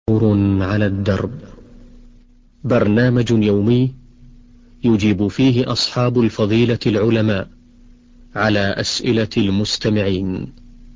نور على الدرب، برنامج يومي يجيب فيه أصحاب الفضيلة العلماء على أسئلة المستمعين.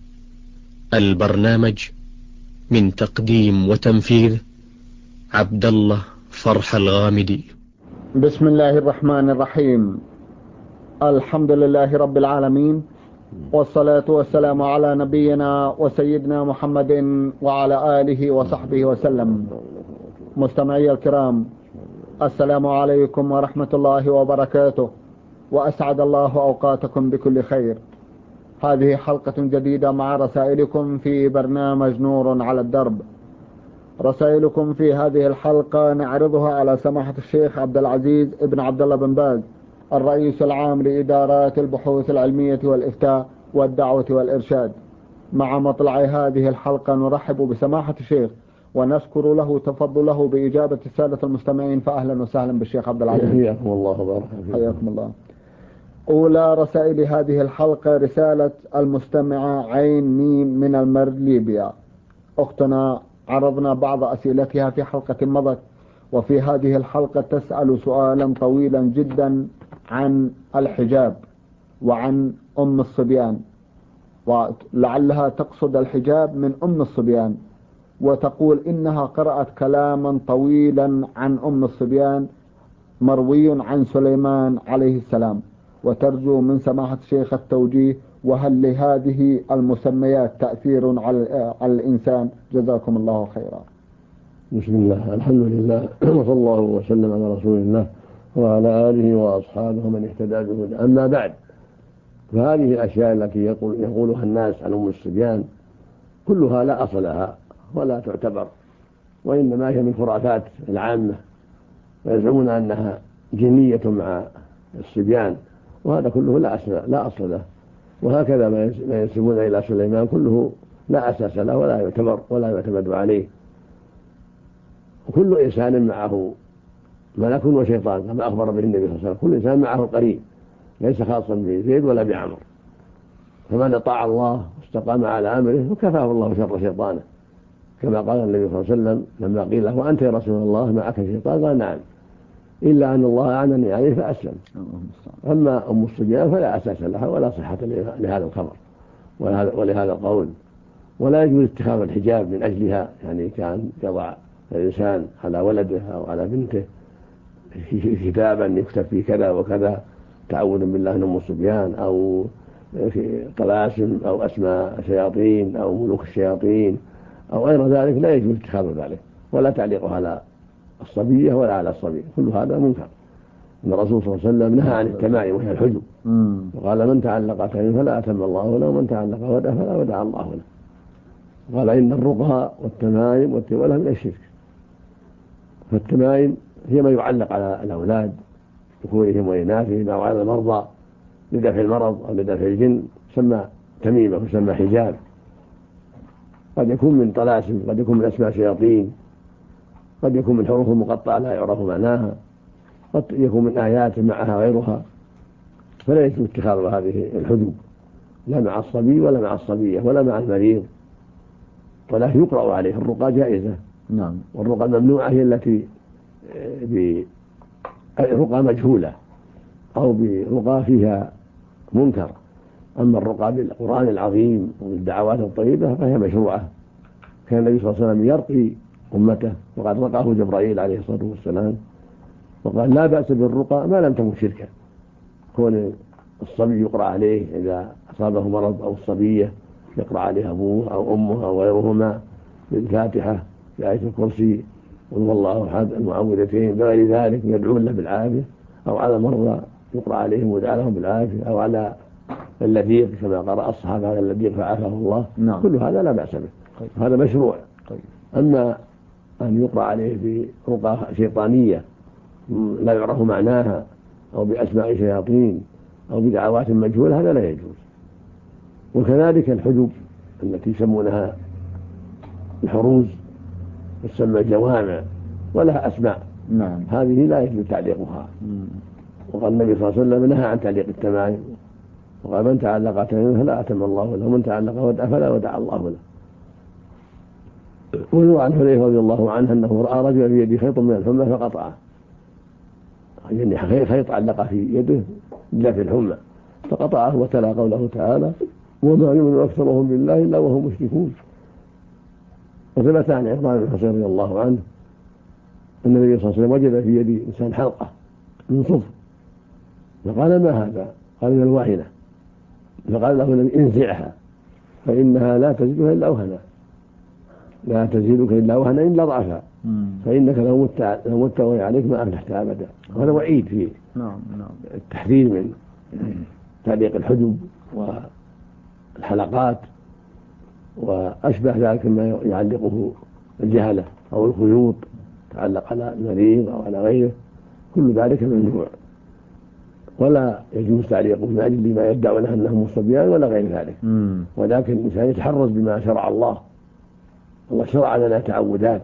البرنامج من تقديم وتنفيذ عبد الله فرح الغامدي. بسم الله الرحمن الرحيم. الحمد لله رب العالمين، والصلاة والسلام على نبينا وسيدنا محمد وعلى آله وصحبه وسلم. مستمعي الكرام، السلام عليكم ورحمة الله وبركاته، وأسعد الله أوقاتكم بكل خير. هذه حلقة جديدة مع رسائلكم في برنامج نور على الدرب. رسائلكم في هذه الحلقة نعرضها على سماحة الشيخ عبد العزيز ابن عبد الله بن باز، الرئيس العام لإدارات البحوث العلمية والإفتاء والدعوة والإرشاد. مع مطلع هذه الحلقة نرحب بسماحة الشيخ ونشكر له تفضله بإجابة السادة المستمعين، فأهلا وسهلا بالشيخ عبد العزيز. حياكم الله وبارك فيكم. حياكم الله. أولى رسائل هذه الحلقة رسالة المستمعة عين ميم من المرج ليبيا. أختنا عرضنا بعض أسئلتها في حلقة مضت، وفي هذه الحلقة تسأل سؤالا طويلا جدا عن الحجاب وعن أم الصبيان، ولعلها تقصد الحجاب من أم الصبيان، وتقول إنها قرأت كلاما طويلا عن أم الصبيان مروي عن سليمان عليه السلام، وترجو من سماحة الشيخ التوجيه، وهل لهذه المسميات تأثير على الإنسان؟ جزاكم الله خيرا. بسم الله، الحمد لله، وصلى الله وسلم على رسول الله وعلى آله وأصحابه من اهتدى بهداه. أما بعد، فهذه الأشياء التي يقولها الناس عن أم الصبيان كلها لا أصل لها ولا تعتبر، وإنما هي من خرافات العامة، ويزعمون أنها جنية مع الصبيان، وهذا كله لا أصل له. وهكذا ما ينسبون إلى سليمان كله لا أساس له ولا يعتبر ولا يعتمد عليه. وكل إنسان معه ملك وشيطان كما أخبر به النبي صلى الله عليه وسلم، كل إنسان معه قرين ليس خاصا بزيد ولا بعمر، فمن أطاع الله واستقام على أمره فكفاه الله شر شيطانه، كما قال النبي صلى الله عليه وسلم لما قيل له: وأنت يا رسول الله معك شيطان؟ قال: نعم، إلا أن الله أعنني عليه فأسلم. أما أم الصبيان فلا أساس لها ولا صحة لهذا الخبر ولهذا القول، ولا يجوز اتخاذ الحجاب من أجلها، يعني كان يضع الإنسان على ولده أو على بنته كتابا يكتب فيه كذا وكذا تعوذا بالله من أم الصبيان، أو في طلاسم أو أسماء شياطين أو ملوك الشياطين أو غير ذلك، لا يجوز اتخاذ ذلك ولا تعليقه على الصبية ولا على الصبي، كل هذا منكر. أن الرسول صلى الله عليه وسلم نهى عن التمائم وهي الحجب، وقال: من تعلق تميم فلا أتم الله له، ومن تعلق ودع فلا ودع الله له. قال: إن الرقى والتمائم والتولى من الشرك. فالتمائم هي ما يعلق على الأولاد ذكورهم وإناثهم أو على المرضى لدفع المرض أو لدفع الجن، يسمى تميمة ويسمى حجاب. قد يكون من طلاسم، قد يكون من أسماء شياطين، قد يكون من حروف مقطعة لا يعرف معناها، قد يكون من آيات معها غيرها، فلا يجوز اتخاذ هذه الحجب لا مع الصبي ولا مع الصبية ولا مع المريض، ولكن يقرأ عليه. الرقى جائزة، نعم، والرقى الممنوعة هي التي برقى مجهولة أو برقى فيها منكر. أما الرقى بالقرآن العظيم وبالدعوات الطيبة فهي مشروعة. كان النبي صلى الله عليه وسلم يرقي أمته، وقد رقاه جبرائيل عليه الصلاة والسلام، وقال: لا بأس بالرقى ما لم تكن شركا. كون الصبي يقرأ عليه إذا أصابه مرض، أو الصبية يقرأ عليه أبوه أو أمه أو غيرهما بالفاتحة بآية الكرسي قل هو الله أحد المعوذتين بغير ذلك يدعون له بالعافية، أو على مرضى يقرأ عليهم ويدعى لهم بالعافية، أو على اللذيذ كما قرأ الصحابة على اللذيذ فعافاه الله. نعم. كل هذا لا بأس به، هذا مشروع. أما أن يقرأ عليه برقى شيطانية لا يعرف معناها أو بأسماء شياطين أو بدعوات مجهولة، هذا لا يجوز. وكذلك الحجب التي يسمونها الحروز تسمى جوامع ولها أسماء، نعم، هذه لا يجوز تعليقها. وقال النبي صلى الله عليه وسلم نهى عن تعليق التمائم، وقال: من تعلق تميما فلا أتم الله له، ومن تعلق ودع فلا ودع الله له. وروى عن حذيفة رضي الله عنه أنه رأى رجلا في يده خيط من الحمى فقطعه، يعني خيط علق في يده إلا في الحمى فقطعه، وتلا قوله تعالى: وما يؤمن أكثرهم بالله إلا وهم مشركون. وثبت عن عمران بن حصين رضي الله عنه أن النبي صلى الله عليه وسلم وجد في يد إنسان حلقة من صفر فقال: ما هذا؟ قال: من الواهنة. فقال له النبي: انزعها فإنها لا تزيدها إلا وهنا، لا تزيدك إلا وهنا إلا ضعفها، فإنك لو مت وهي عليك ما أفلحت أبدا. وهذا وعيد فيه التحذير من تعليق الحجب والحلقات وأشبه ذلك ما يعلقه الجهلة أو الخيوط تعلق على المريض أو على غيره، كل ذلك ممنوع، ولا يجوز تعليقه من أجل ما يدعون أنهم مصبيان ولا غير ذلك. ولكن الإنسان يتحرز بما شرع الله. الله شرع لنا تعودات،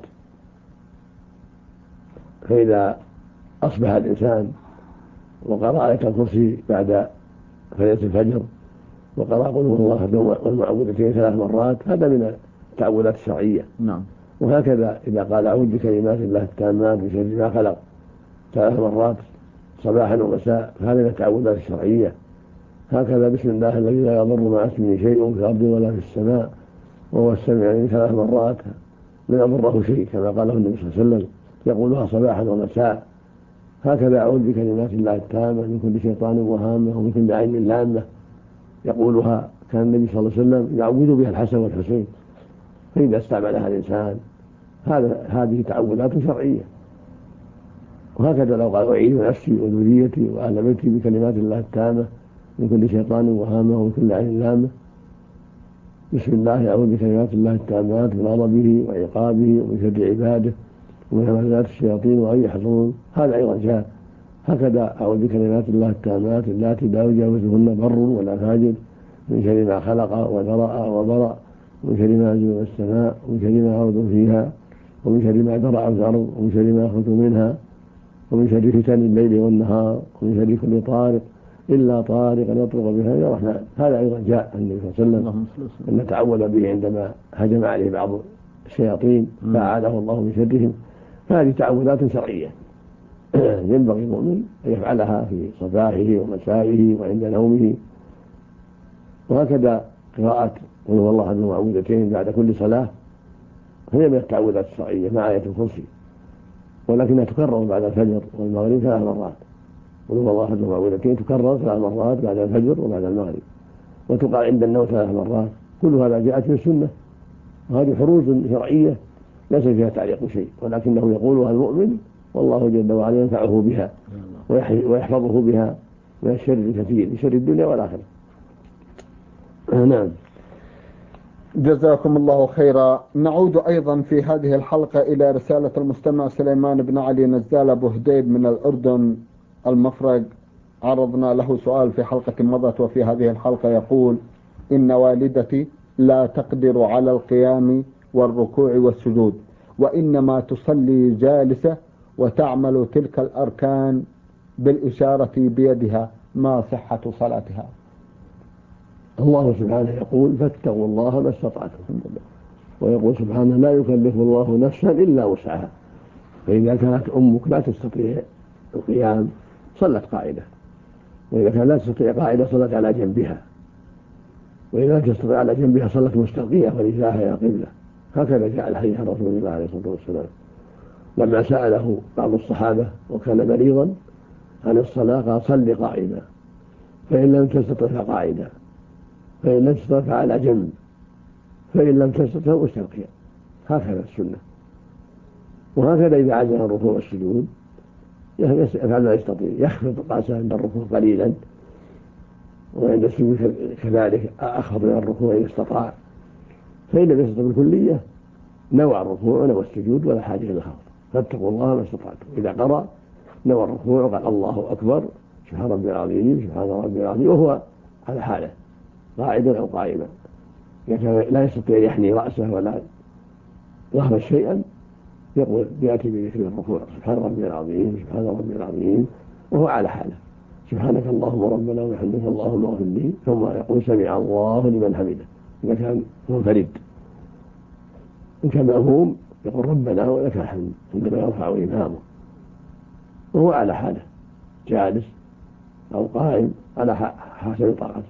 فإذا أصبح الإنسان وقرأ آية الكرسي بعد فريضة الفجر وقرأ قل هو الله أحد والمعوذتين 3 مرات، هذا من التعوذات الشرعية. وهكذا إذا قال أعوذ بكلمات الله التامات من شر ما خلق 3 مرات صباحا ومساء، هذا من التعوذات الشرعية. هكذا بسم الله الذي لا يضر مع اسمه شيء في الأرض ولا في السماء وهو السميع العليم 3 مرات لا يضره شيء، كما قاله النبي صلى الله عليه وسلم يقولها صباحا ومساء. هكذا أعوذ بكلمات الله التامة من كل شيطان وهامة ومن كل عين لامة، يقولها كان النبي صلى الله عليه وسلم يعوذ بها الحسن والحسين. فإذا استعملها الإنسان هذه تعوذات شرعية. وهكذا لو قال: أعيذ نفسي وذريتي وأهل بيتي بكلمات الله التامة من كل شيطان وهامة ومن كل عين لامة، بسم الله أعوذ بكلمات الله التامات من غضبه وعقابه ومن شر عباده ومن همزات الشياطين وأن يحضرون، هذا أيضا جاء. هكذا أعوذ بكلمات الله التامات اللاتي لا يجاوزهن بر ولا فاجر من شر ما خلق وذرأ وبرأ ومن شر ما نزل من السماء ومن شر ما عرض فيها ومن شر ما درع في الأرض ومن شر ما يخرج منها ومن شر فتن الليل والنهار ومن شر كل طارق إلا طارقا يطرق بها إلى الرحمن. هذا أيضا جاء عن النبي صلى الله عليه وسلم أن تعوذ به عندما هجم عليه بعض الشياطين فأعاذه الله من شرهم. فهذه تعوذات شرعية ينبغي المؤمن أن يفعلها في صباحه ومسائه وعند نومه. وهكذا قراءة قل هو الله أحد المعوذتين بعد كل صلاة هي من التعوذات الشرعية مع آية الكرسي، ولكنها تكرر بعد الفجر والمغرب 3 مرات. قل هو الله أحد المعوذتين تكرر 3 مرات بعد الفجر وبعد المغرب، وتقال عند النوم 3 مرات. كل هذا جاءت في السنة، وهذه حروز شرعية ليس فيها تعليق شيء، ولكنه يقولها المؤمن والله جل وعلا ينفعه بها ويحفظه بها من الشر الكثير، من شر الدنيا والآخرة. نعم. جزاكم الله خيرا. نعود أيضا في هذه الحلقة إلى رسالة المستمع سليمان بن علي نزال أبو هديب من الأردن المفرق. عرضنا له سؤال في حلقة مضت، وفي هذه الحلقة يقول: إن والدتي لا تقدر على القيام والركوع والسجود، وإنما تصلي جالسة وتعمل تلك الأركان بالإشارة بيدها، ما صحة صلاتها؟ الله سبحانه يقول: فاتقوا الله ما استطعتم، ويقول سبحانه: لا يكلف الله نفسا إلا وسعها. فإذا كانت أمك لا تستطيع القيام صلت قاعدة، وإذا كانت لا تستطيع قاعدة صلت على جنبها، وإذا لم تستطيع على جنبها صلت مستلقية ورجلها إلى القبلة. هكذا جاء الحديث عن رسول الله عليه الصلاة والسلام لما سأله بعض الصحابة وكان مريضا عن الصلاة قال: صل قاعدة، فإن لم تستطع فقاعدة، فإن لم تستطع فعلى جنب، فإن لم تستطع مستلقيا. هكذا السنة. وهكذا إذا عجز عن الركوع والسجود يفعل ما يستطيع، يخفض رأسه عند الركوع قليلا، وعند السجود كذلك أخفض من الركوع إن استطاع. فإن لم يستطع بالكلية نوى الركوع ونوى السجود ولا حاجة إلى الخفض. فاتقوا الله ما استطعتم. إذا قرأ نوى الركوع وقال: الله أكبر سبحان ربي العظيم سبحان ربي العظيم، وهو على حاله قاعدا أو قائما. إذا كان لا يستطيع أن يحني رأسه ولا ظهر شيئا يقول يأتي بذكر الركوع: سبحان ربي العظيم سبحان ربي العظيم، وهو على حاله. سبحانك اللهم ربنا وبحمدك اللهم اغفر لي، ثم يقول: سمع الله لمن حمده، إذا كان منفرد. إن كان مأموم يقول ربنا ولك الحمد عندما يرفع إمامه وهو على حاله جالس أو قائم على حسب طاقته.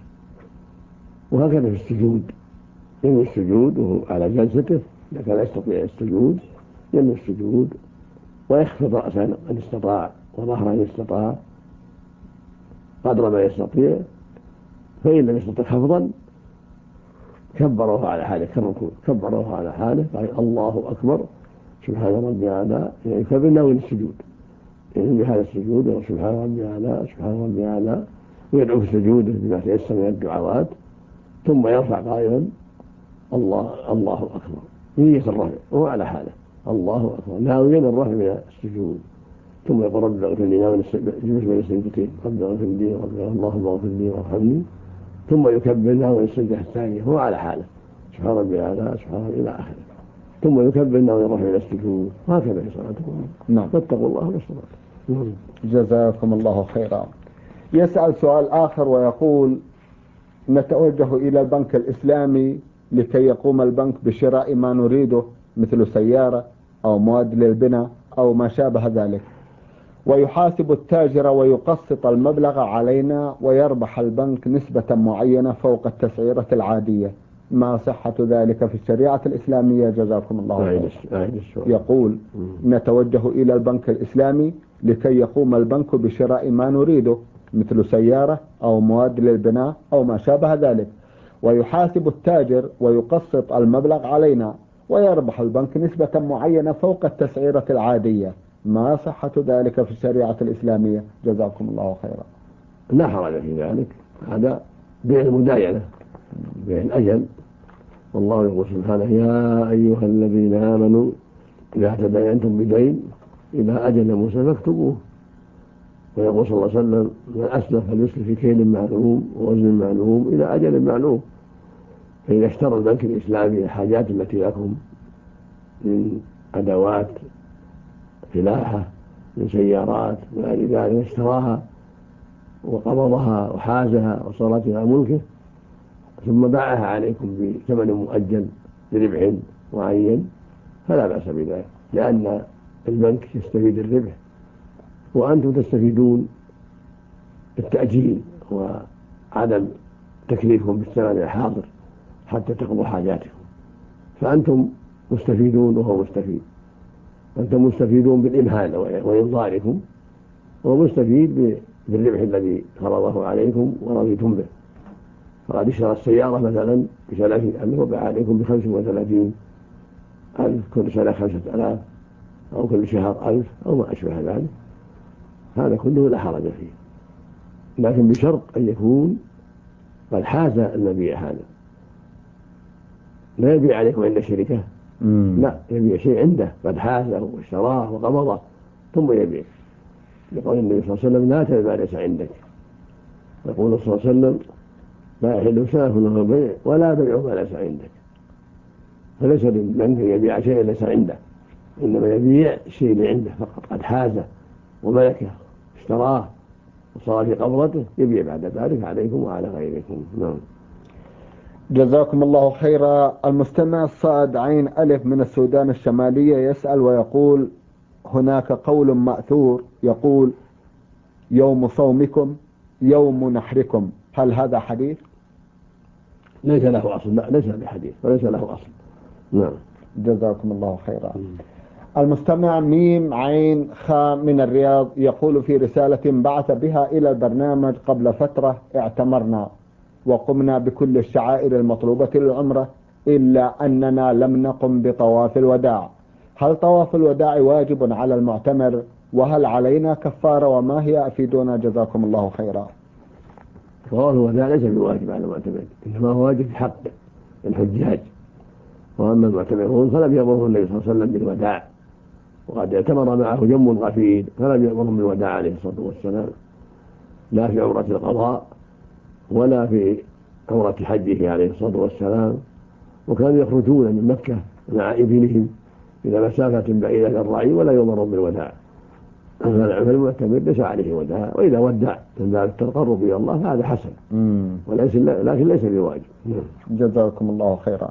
وهكذا في السجود، ينوي السجود وهو على جلسته إذا كان يستطيع السجود ينوي السجود ويخفض رأسا إن استطاع وظهرا إن استطاع قدر ما يستطيع، فإن لم يستطع خفضا كبره على حاله كالركوع، كبره على حاله قال الله أكبر سبحان ربي أعلى، يعني يكبر ناوي السجود، يعني بهذا السجود يقول سبحان ربي أعلى سبحان ربي أعلى، ويدعو في سجوده بما تيسر من الدعوات، ثم يرفع قائلا الله أكبر نية الرفع وهو على حاله الله أكبر ناويا الرفع من السجود، ثم يقول رب اغفر لي ناوي جلوس بين السجدتين رب اغفر لي اللهم اغفر لي وارحمني، ثم يكبر ناوي السجدة الثانية هو على حاله سبحان ربي الأعلى سبحان ربي إلى آخره، ثم يكبر ناوي الرفع من السجود، هكذا في صلاتكم. نعم. فاتقوا الله واصطبروا. جزاكم الله خيرا. يسأل سؤال آخر ويقول: نتوجه إلى البنك الإسلامي لكي يقوم البنك بشراء ما نريده مثل سيارة أو مواد للبناء أو ما شابه ذلك، ويحاسب التاجر ويقسط المبلغ علينا ويربح البنك نسبة معينة فوق التسعيرة العادية، ما صحة ذلك في الشريعة الإسلامية؟ جزاكم الله خيرا. يقول: نتوجه إلى البنك الإسلامي لكي يقوم البنك بشراء ما نريده مثل سيارة أو مواد للبناء أو ما شابه ذلك، ويحاسب التاجر ويقسط المبلغ علينا ويربح البنك نسبة معينة فوق التسعيرة العادية، ما صحة ذلك في الشريعة الإسلامية؟ جزاكم الله خيرا. لا حرج في ذلك، هذا بيع المداينة، بيع الأجل، والله يقول سبحانه يا أيها الذين آمنوا إذا تداينتم بدين إلى أجل مسمى فاكتبوه، ويقول صلى الله عليه وسلم من أسلف فليسلف في كيل معلوم ووزن معلوم إلى أجل معلوم. فإذا اشترى البنك الإسلامي الحاجات التي لكم من أدوات فلاحة من سيارات وغير ذلك اشتراها وقبضها وحازها وصارت إلى ملكه ثم باعها عليكم بثمن مؤجل بربح معين فلا بأس بذلك، لأن البنك يستفيد الربح وأنتم تستفيدون التأجيل وعدم تكليفهم بالثمن الحاضر حتى تقضوا حاجاتكم، فأنتم مستفيدون وهو مستفيد، أنتم مستفيدون بالإمهال وإنظاركم، ومستفيد بالربح الذي فرضه عليكم ورضيتم به. فقد اشترى السيارة مثلا ب30,000 وباع عليكم ب35,000 كل سنة 5,000 أو كل شهر 1,000 أو ما أشبه ذلك، هذا كله لا حرج فيه، لكن بشرط أن يكون قد حاز المبيع هذا، لا يبيع عليكم عند الشركة، لا يبيع شيء عنده قد حازه واشتراه وقبضه ثم يبيع، يقول النبي صلى الله عليه وسلم لا تبيع ما ليس عندك، يقول صلى الله عليه وسلم لا يحل سلف له بيع ولا بيع ما ليس عندك، فليس للبنك يبيع شيء ليس عنده، إنما يبيع الشيء اللي عنده فقط قد حازه وملكه اشتراه وصار في قبضته يبيع بعد ذلك عليكم وعلى غيركم. نعم. جزاكم الله خيرا. المستمع صاد عين ألف من السودان الشمالية يسأل ويقول: هناك قول مأثور يقول يوم صومكم يوم نحركم، هل هذا حديث؟ ليس له أصل، لا ليس بحديث وليس له أصل. نعم. جزاكم الله خيرا. المستمع ميم عين خا من الرياض يقول في رسالة بعث بها إلى البرنامج قبل فترة: اعتمرنا وقمنا بكل الشعائر المطلوبة للعمرة إلا أننا لم نقم بطواف الوداع، هل طواف الوداع واجب على المعتمر؟ وهل علينا كفارة؟ وما هي؟ أفيدونا جزاكم الله خيرا. طواف الوداع ليس بواجب على المعتمر، إنما هو واجب في حق الحجاج، وأما المعتمرون فلم يأمرهم النبي صلى الله عليه وسلم بالوداع، وقد اعتمر معه جم غفير فلم يأمرهم بالوداع عليه الصلاة والسلام، لا في عمرة القضاء ولا في عمرة حجه عليه الصلاة والسلام، وكانوا يخرجون من مكة مع إبلهم إلى مسافة بعيدة للرعي ولا يؤمرون بالوداع، فالمعتمر ليس عليه وداع، وإذا ودع من باب التقرب إلى الله فهذا حسن، لكن ليس بواجب. جزاكم الله خيرا.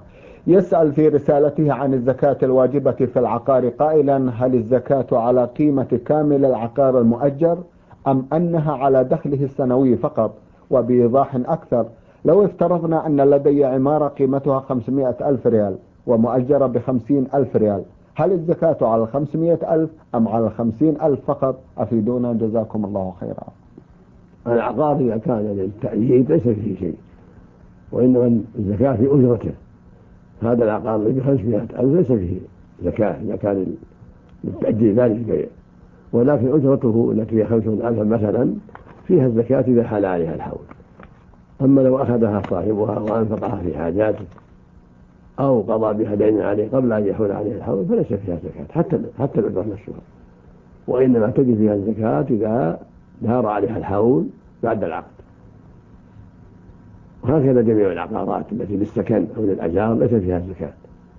يسأل في رسالته عن الزكاة الواجبة في العقار قائلا: هل الزكاة على قيمة كامل العقار المؤجر أم أنها على دخله السنوي فقط؟ وبإيضاح أكثر: لو افترضنا أن لدي عمارة قيمتها 500 ألف ريال ومؤجرة ب50 ألف ريال، هل الزكاة على 500 ألف أم على 50 ألف فقط؟ أفيدونا جزاكم الله خيرا. العقار إذا كان للتأجير ليس فيه شيء، وإنما الزكاة في أجرته. هذا العقار الذي ب500 ألف ليس فيه زكاة إذا كان للتأجير لا للبيع، ولكن أجرته التي هي 50 ألفا مثلا فيها الزكاة إذا حال عليها الحول. أما لو أخذها صاحبها وأنفقها في حاجاته أو قضى بها دين عليه قبل أن يحول عليه الحول فليس فيها زكاة حتى الأجرة نفسها، وإنما تجد فيها الزكاة إذا دار عليها الحول بعد العقد. وهكذا جميع العقارات التي للسكن أو للأجار ليس فيها زكاة،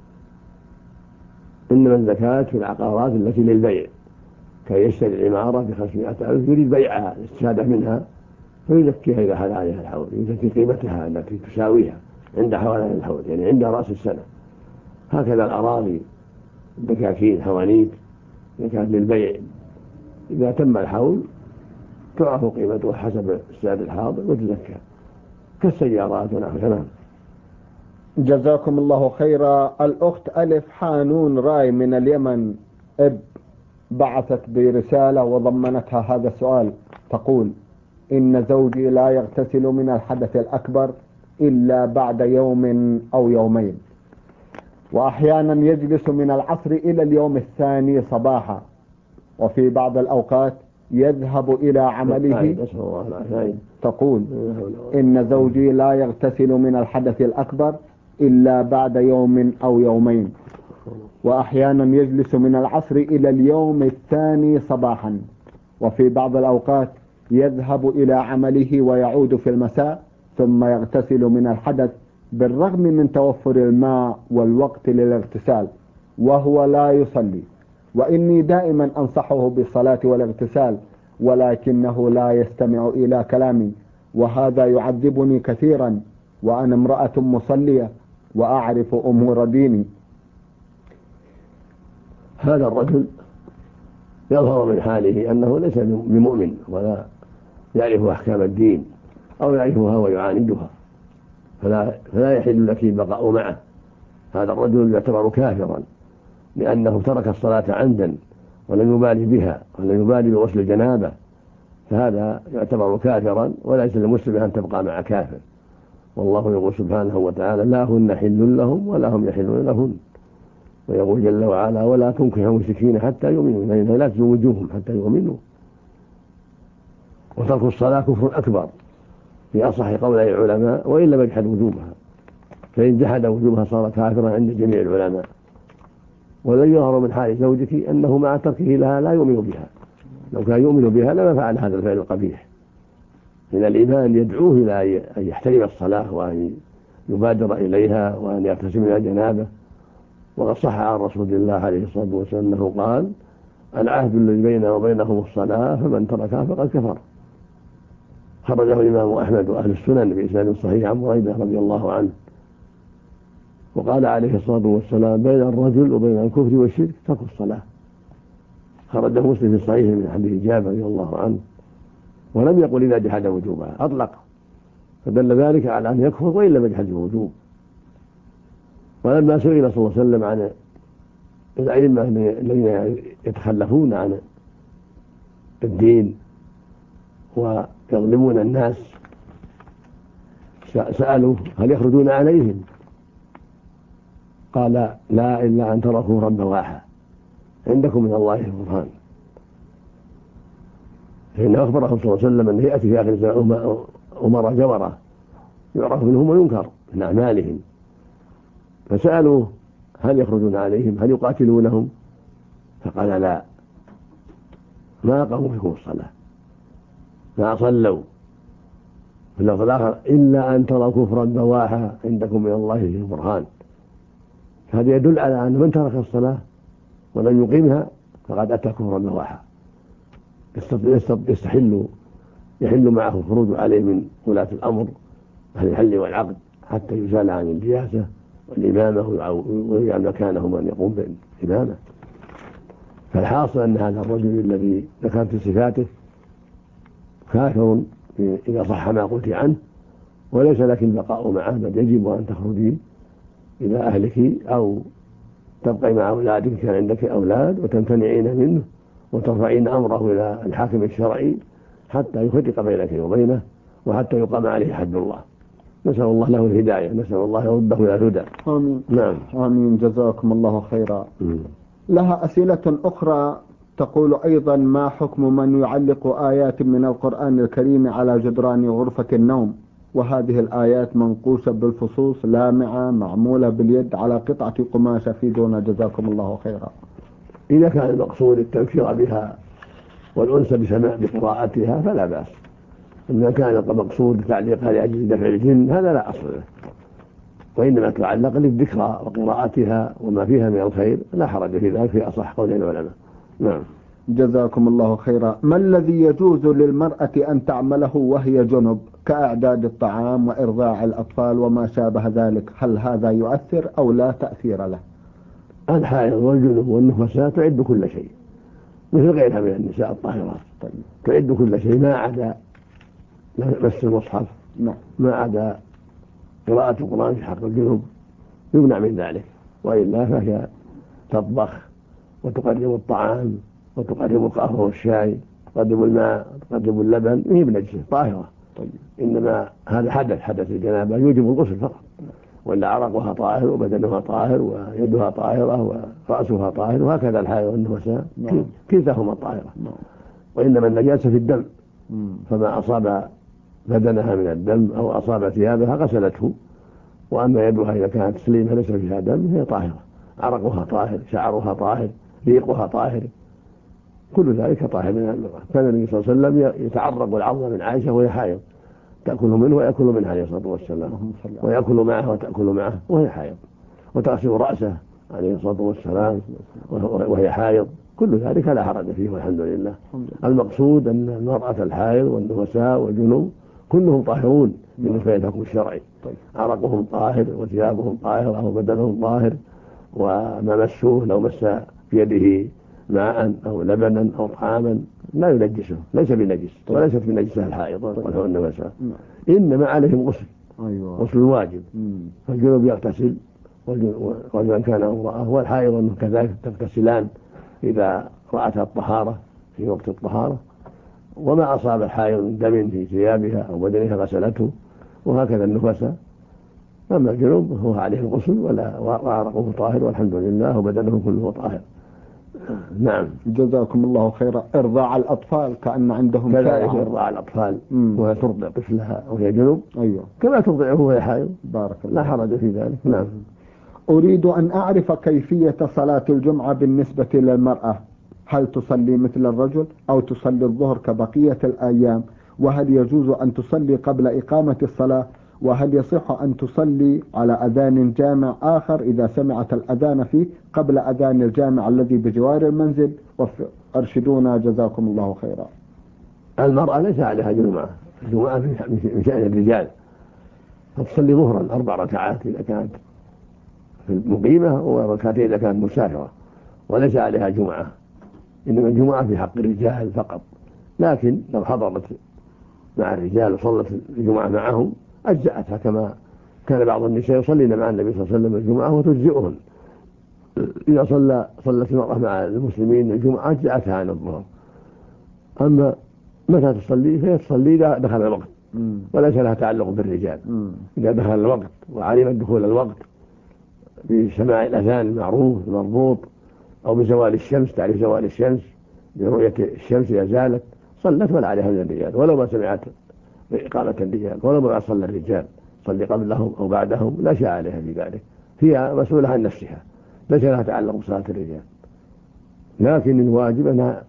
إنما الزكاة في العقارات التي للبيع، كي يشتري العمارة ب500 ألف يريد بيعها الاستفادة منها فيزكيها إذا حال عليها الحول، يزكي قيمتها التي تساويها عند حوالي الحول، يعني عند رأس السنة. هكذا الأراضي الدكاكين حوانيت إذا كانت للبيع إذا تم الحول تعرف قيمتها حسب السعر الحاضر وتزكى كالسيارات ونحوها. جزاكم الله خيرا. الأخت ألف حانون راي من اليمن بعثت برسالة وضمنتها هذا السؤال، تقول: إن زوجي لا يغتسل من الحدث الأكبر إلا بعد يوم أو يومين، وأحيانا يجلس من العصر إلى اليوم الثاني صباحا، وفي بعض الأوقات يذهب إلى عمله. تقول: إن زوجي لا يغتسل من الحدث الأكبر إلا بعد يوم أو يومين، وأحيانا يجلس من العصر إلى اليوم الثاني صباحا، وفي بعض الأوقات يذهب إلى عمله ويعود في المساء ثم يغتسل من الحدث بالرغم من توفر الماء والوقت للاغتسال وهو لا يصلي، وإني دائما أنصحه بالصلاة والاغتسال ولكنه لا يستمع إلى كلامي، وهذا يعذبني كثيرا وأنا امرأة مصلية وأعرف أمور ديني. هذا الرجل يظهر من حاله أنه ليس بمؤمن ولا يعرف أحكام الدين أو يعرفها ويعاندها، فلا يحل لك البقاء معه. هذا الرجل يعتبر كافرا لأنه ترك الصلاة عمدا ولم يبالي بها ولم يبالي بغسل الجنابة، فهذا يعتبر كافرا، وليس للمسلم أن تبقى مع كافر. والله يقول سبحانه وتعالى: لا هن حل لهم ولا هم يحلون لهن. ويقول جل وعلا: ولا تنكحوا المشركين حتى يؤمنوا، يعني لا تزوجوهم حتى يؤمنوا. وترك الصلاة كفر أكبر في أصح قولي العلماء، وإن لم يجحد وجوبها، فإن جحد وجوبها صار كافرا عند جميع العلماء. ولن يظهر من حال زوجك أنه مع تركه لها لا يؤمن بها، لو كان يؤمن بها لما فعل هذا الفعل القبيح. إن الإيمان يدعوه إلى أن يحترم الصلاة وأن يبادر إليها وأن يغتسل من الجنابة. وقد صح عن رسول الله عليه الصلاة والسلام أنه قال: العهد الذي بيننا وبينهم الصلاة فمن تركها فقد كفر. خرجه الإمام أحمد وأهل السنن بإسناد صحيح عن بريدة رضي الله عنه. وقال عليه الصلاة والسلام: بين الرجل وبين الكفر والشرك ترك الصلاة. خرجه مسلم في الصحيح من حديث جابر رضي الله عنه، ولم يقل إذا جحد وجوبها، أطلق، فدل ذلك على أن يكفر وإن لم يجحد الوجوب. ولما سئل صلى الله عليه وسلم عن الأئمة الذين يتخلفون عن الدين ويظلمون الناس سألوا: هل يخرجون عليهم؟ قال: لا، إلا أن تروا كفرا بواحا عندكم من الله برهان. فإنه أخبره صلى الله عليه وسلم أنه يأتي في آخر الزمان أمراء جورة يعرف منهم وينكر من أعمالهم، فسألوا: هل يخرجون عليهم؟ هل يقاتلونهم؟ فقال: لا، ما قاموا فيكم الصلاة، ما صلوا. في اللفظ الآخر: إلا أن تروا كفرا بواحا عندكم من الله برهان. هذا يدل على أن من ترك الصلاة ولم يقيمها فقد أتى كفرا بواحا، يحل معه الخروج عليه من ولاة الأمر أهل الحل والعقد حتى يزال عن الرياسة الإمامة ويجعل مكانه من يقوم بالإمامة. فالحاصل أن هذا الرجل الذي ذكرت صفاته كافر إذا صح ما قلت عنه، وليس لك البقاء معه، بل يجب أن تخرجي إلى أهلك أو تبقي مع أولادك كان عندك أولاد وتمتنعين منه وترفعين أمره إلى الحاكم الشرعي حتى يفرق بينك وبينه وحتى يقام عليه حد الله. نسأل الله له الهداية، نسأل الله يرده إلى الهدى. آمين. نعم. آمين. جزاكم الله خيرا. لها أسئلة أخرى تقول أيضا: ما حكم من يعلق آيات من القرآن الكريم على جدران غرفة النوم، وهذه الآيات منقوشة بالفصوص لامعة معمولة باليد على قطعة قماشة في دون؟ جزاكم الله خيرا. إذا كان المقصود التذكير بها والأنس بسماع بقراءتها فلا بأس. إذا كان المقصود تعليقها لأجل دفع الجن هذا لا أصل له، وإنما تعلق للذكرى وقراءتها وما فيها من الخير لا حرج في ذلك في أصح قول العلماء. نعم. جزاكم الله خيرا. ما الذي يجوز للمرأة أن تعمله وهي جنب كإعداد الطعام وإرضاع الأطفال وما شابه ذلك؟ هل هذا يؤثر أو لا تأثير له؟ الحائض والجنب والنفساء تعد كل شيء مثل غيرها من النساء الطاهرات. تعد كل شيء ما عدا مس المصحف، ما عدا قراءة القرآن في حق الجنوب يمنع من ذلك، وإلا فهي تطبخ وتقدم الطعام وتقدم القهوة والشاي، تقدم الماء، تقدم اللبن، هي بنجسه طاهرة. إنما هذا حدث الجنابة يوجب الغسل فقط، وإلا عرقها طاهر وبدنها طاهر ويدها طاهرة ورأسها طاهر، وهكذا الحائض والنفساء كلتاهما طاهرة. وإنما النجاسة في الدم، فما أصاب بدنها من الدم أو أصاب ثيابها غسلته، وأما يدها إذا كانت سليمة ليس فيها دم هي طاهرة، عرقها طاهر، شعرها طاهر، ريقها طاهر، كل ذلك طاهر من المرأة. كان النبي صلى الله عليه وسلم يتعرض العظم من عائشة وهي حائض، تأكل منه ويأكل منها عليه الصلاة والسلام، ويأكل معها وتأكل معه وهي حائض، وتغسل رأسه عليه الصلاة والسلام وهي حائض، كل ذلك لا حرج فيه والحمد لله. المقصود أن المرأة الحائض والنفساء والجنوب كلهم طاهرون بالنسبة للحكم الشرعي، عرقهم طاهر وثيابهم طاهرة وبدنهم طاهر، وما مسوه لو مس بيده ماء أو لبنا أو طعاما لا ينجسه، ليس بنجس وليست بنجسة الحائض والنفساء، إنما عليهم غسل، غسل واجب. فالجنوب يغتسل ومن كان امرأة، والحائض كذلك تغتسلان إذا رأتها الطهارة في وقت الطهارة، وما أصاب الحائض من دم في ثيابها أو بدنها غسلته، وهكذا النفساء. أما الجنوب هو عليه الغسل وعرقه طاهر والحمد لله وبدنه كله طاهر. نعم. جزاكم الله خيرا. إرضاع الأطفال كأن عندهم كذلك إرضاع الأطفال وهي ترضع طفلها وهي جنوب كما ترضعه وهي حائض، بارك الله، لا حرج في ذلك. نعم. أريد أن أعرف كيفية صلاة الجمعة بالنسبة للمرأة، هل تصلي مثل الرجل أو تصلي الظهر كبقية الأيام؟ وهل يجوز أن تصلي قبل إقامة الصلاة؟ وهل يصح أن تصلي على أذان جامع آخر إذا سمعت الأذان فيه قبل أذان الجامع الذي بجوار المنزل؟ أرشدونا جزاكم الله خيرا. المرأة ليس عليها جمعة، الجمعة من شأن الرجال، فتصلي ظهرا 4 ركعات إذا كانت في المقيمة وركعتين إذا كانت مسافرة، وليس عليها جمعة، إنما الجمعة في حق الرجال فقط. لكن لو حضرت مع الرجال وصلت الجمعة معهم أجزأتها، كما كان بعض النساء يصلين مع النبي صلى الله عليه وسلم الجمعة وتجزئهن. إذا صلت المرأة مع المسلمين الجمعة أجزأتها عن الظهر. أما متى تصلي فهي تصلي إذا دخل الوقت، وليس لها تعلق بالرجال. إذا دخل الوقت وعلمت دخول الوقت بسماع الأذان المعروف المربوط أو بزوال الشمس، تعرف زوال الشمس برؤية الشمس إذا زالت صلت ولا عليها من الرجال، ولو ما سمعت بإقامة الرجال، ولو ما صلى الرجال صلي قبلهم أو بعدهم لا شيء عليها في ذلك، هي مسؤولة عن نفسها، ليس لها تعلق بصلاة الرجال. لكن الواجب أنها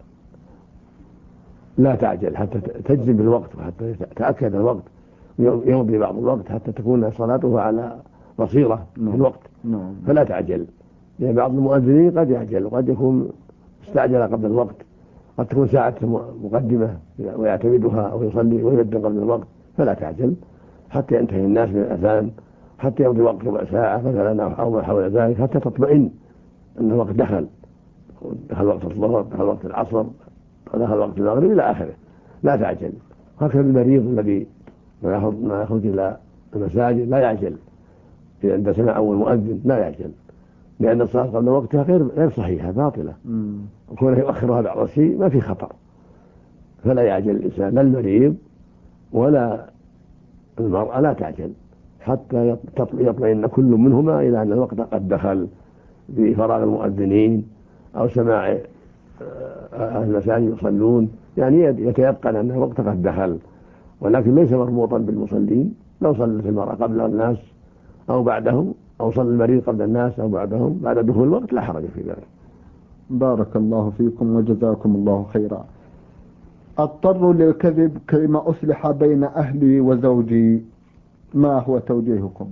لا تعجل حتى تجزم بالوقت وحتى تأكد الوقت، يمضي بعض الوقت حتى تكون صلاته على بصيرة في الوقت، فلا تعجل، لأن بعض المؤذنين قد يعجل وقد يكون استعجل قبل الوقت، قد تكون ساعة مقدمة ويعتمدها أو يصلي ويبدأ قبل الوقت، فلا تعجل حتى ينتهي الناس من الأذان حتى يمضي وقت ربع ساعة مثلا أو ما حول ذلك حتى تطمئن أن الوقت دخل وقت الظهر، دخل وقت العصر، دخل وقت المغرب إلى آخره. لا تعجل. هكذا المريض الذي ما يخرج إلى المساجد لا يعجل، عند سمع أول مؤذن لا يعجل، لأن الصلاة قبل وقتها غير صحيحة باطلة، وكونه يؤخرها بعض الشيء ما في خطر. فلا يعجل الإنسان، لا المريض ولا المرأة لا تعجل حتى يطمئن كل منهما إلى أن الوقت قد دخل بفراغ المؤذنين أو سماع أهل المساجد يصلون، يعني يتيقن أن الوقت قد دخل. ولكن ليس مربوطا بالمصلين، لو صلت المرأة قبل الناس أو بعدهم، أو صلى المريض قبل الناس أو بعدهم بعد دخول الوقت لا حرج في ذلك. بارك الله فيكم وجزاكم الله خيرا. اضطر للكذب كيما أصلح بين أهلي وزوجي، ما هو توجيهكم؟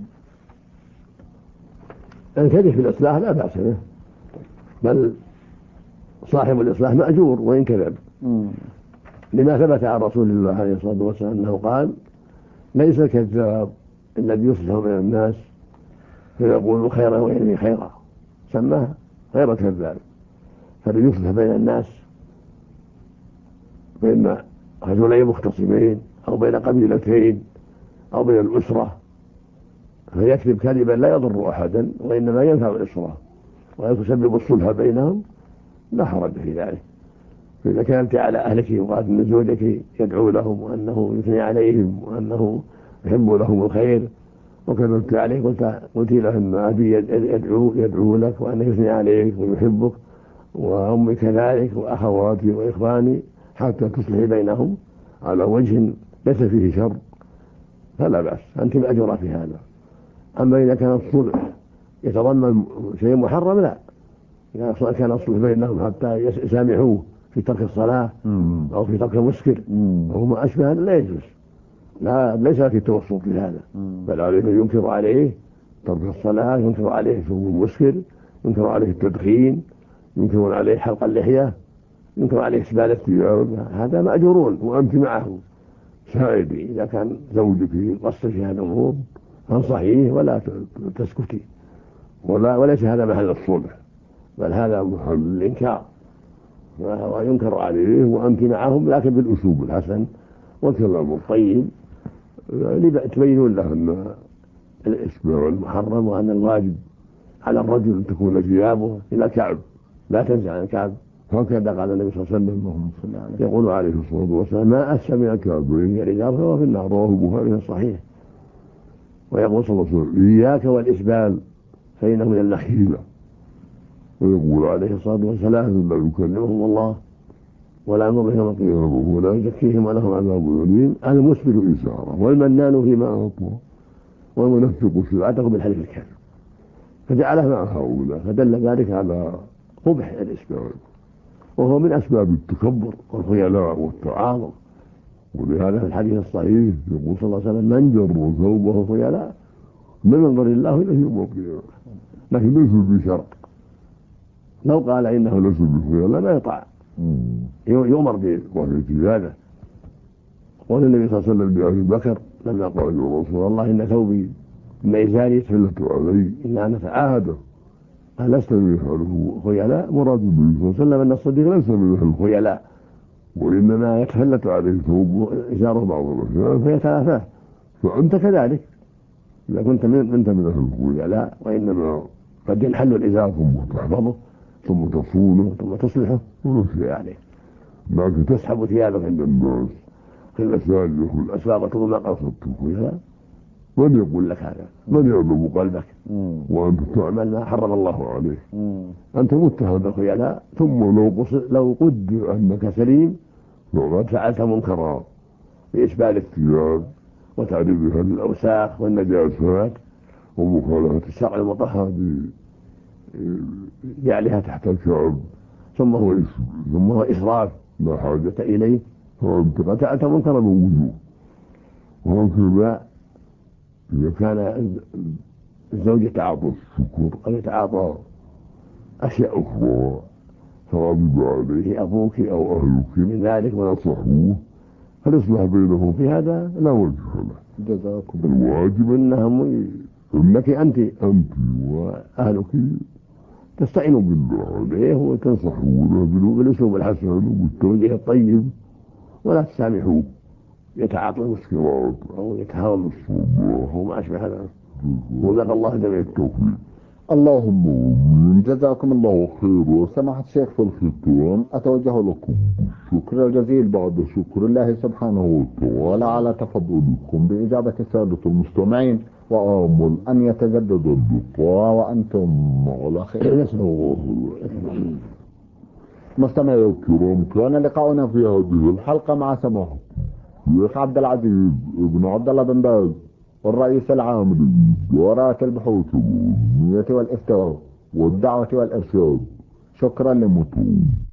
الكذب في الإصلاح لا بأس به، بل صاحب الإصلاح مأجور وإن كذب، لما ثبت عن رسول الله عليه الصلاة والسلام أنه قال: ليس الكذاب الذي يصلح بين الناس فيقول خيرا ويعني خيرا، سماه غير الكذاب. فالذي يصلح بين الناس، بين رجلين مختصمين أو بين قبيلتين أو بين الأسرة، فيكذب كذبا لا يضر أحدا وإنما ينفع الأسرة ويسبب الصلح بينهم، لا حرج في ذلك. فإذا كانت على أهلك وقالت أن زوجك يدعو لهم وأنه يثني عليهم وأنه يحب لهم الخير، وكذبت عليه قلت له أن أبي يدعو لك وأنه يثني عليك ويحبك، وأمي كذلك وأخواتي وإخواني، حتى تصلحي بينهم على وجه ليس فيه شر، فلا بأس، أنت مأجورة في هذا. أما إذا كان الصلح يتضمن شيء محرم لا، إذا كان الصلح بينهم حتى يسامحوه في ترك الصلاة أو في ترك المسكر أو ما أشبه هذا لا يجوز، ليس في التوسط في هذا، بل عليه ينكر عليه ترك الصلاة، ينكر عليه شرب المسكر، ينكر عليه التدخين، ينكر عليه حلق اللحية، ينكر عليه إسبال الثياب، هذا مأجورون وأنت معه ساعدي. إذا كان زوجك قصر في هذا الأمور فانصحيه ولا تسكتي، وليس هذا محل الصلح، بل هذا محل الإنكار، وينكر عليه وأنت معهم، لكن بالأسلوب الحسن والكلام الطيب، تبينون له أن الإسباع المحرم وأن الواجب على الرجل أن تكون ثيابه إلى الكعب، لا تنزع عن الكعب. هكذا قال النبي صلى الله عليه وسلم يقول عليه الصلاة والسلام: ما أسفل من الكعبين الإزار فهو في النار، رواه البخاري الصحيح. ويقول صلى الله عليه وسلم: إياك والإسبال فإنه من النخيلة. ويقول عليه الصلاة والسلام: لا يكلمهم الله ولا يمر يوم القيامة ولا يزكيهم ولهم عذاب أليم المسبل إزاره والمنان فيما أعطى والمنفق سلعته بالحلف الكاذب. فجعله مع هؤلاء، فدل ذلك على قبح الإسبال، وهو من أسباب التكبر والخيلاء والتعاظم. ولهذا في الحديث الصحيح يقول صلى الله عليه وسلم: من جر ثوبه خيلاء لم ينظر الله إليه يوم القيامة. لكن ليس بشرط، لو قال إنه ليس بخيلاء لا يطاع، يؤمر بوحي هذا. قال النبي صلى الله عليه وسلم لأبي بكر لما قال: يا رسول الله إن ثوبي من إزاري تفلت علي إن أنا أتعاهده ألست من أهله خيلاء؟ مراد النبي صلى الله عليه وسلم أن الصديق ليس من أهل الخيلاء، وإنما يتفلت عليه ثوب إزاره بعض الأحيان فيتلافاه. فأنت كذلك، إذا كنت من أهل الخيلاء، وإنما قد ينحل الإزار ثم تحفظه ثم تصونه ثم تصلحه ونفسي عليه، لكن تسحب ثيابك عند الناس في المساجد وفي الأسواق وتقول ما قصدت خيلاء، من يقول لك هذا؟ من يعلم قلبك وأنت تعمل ما حرم الله عليه؟ أنت متهم بالخيلاء، ثم لو قدر أنك سليم لو فعلت منكرا بإسبال الثياب وتعريضها للأوساخ والنجاسات ومخالفة الشرع المطهر بجعلها تحت الكعب، ثم هو إسراف لا حاجة إليه، فأنت فعلت منكرا من وجوه. وهكذا إذا كان الزوج يتعاطى السكر أو يتعاطى أشياء أخرى فغضب عليه أبوك أو أهلك من ذلك ونصحوه، فالإصلاح بينهم في هذا لا وجه له. جزاكم الواجب أنهم إنك أنت وأهلك تستعينوا بالله عليه وتنصحونه بالأسلوب الحسن وبالتوجيه الطيب، ولا تسامحوا يتعاطى المسكرات أو يتهاون الصباح وما أشبه هذا. وذاك الله جميع التوفيق. اللهم آمين. جزاكم الله خير. وسماحة الشيخ في الختام أتوجه لكم بالشكر الجزيل بعد شكر الله سبحانه وتعالى على تفضلكم بإجابة السادة المستمعين، وآمل أن يتجدد اللقاء وأنتم على خير. مستمعي الكرام، كان لقاؤنا في هذه الحلقة مع سماحة الشيخ عبد العزيز بن عبد الله بن باز، والرئيس العام لوزارة البحوث العلمية والإفتاء والدعوة والإرشاد. شكرا لمتابعتكم.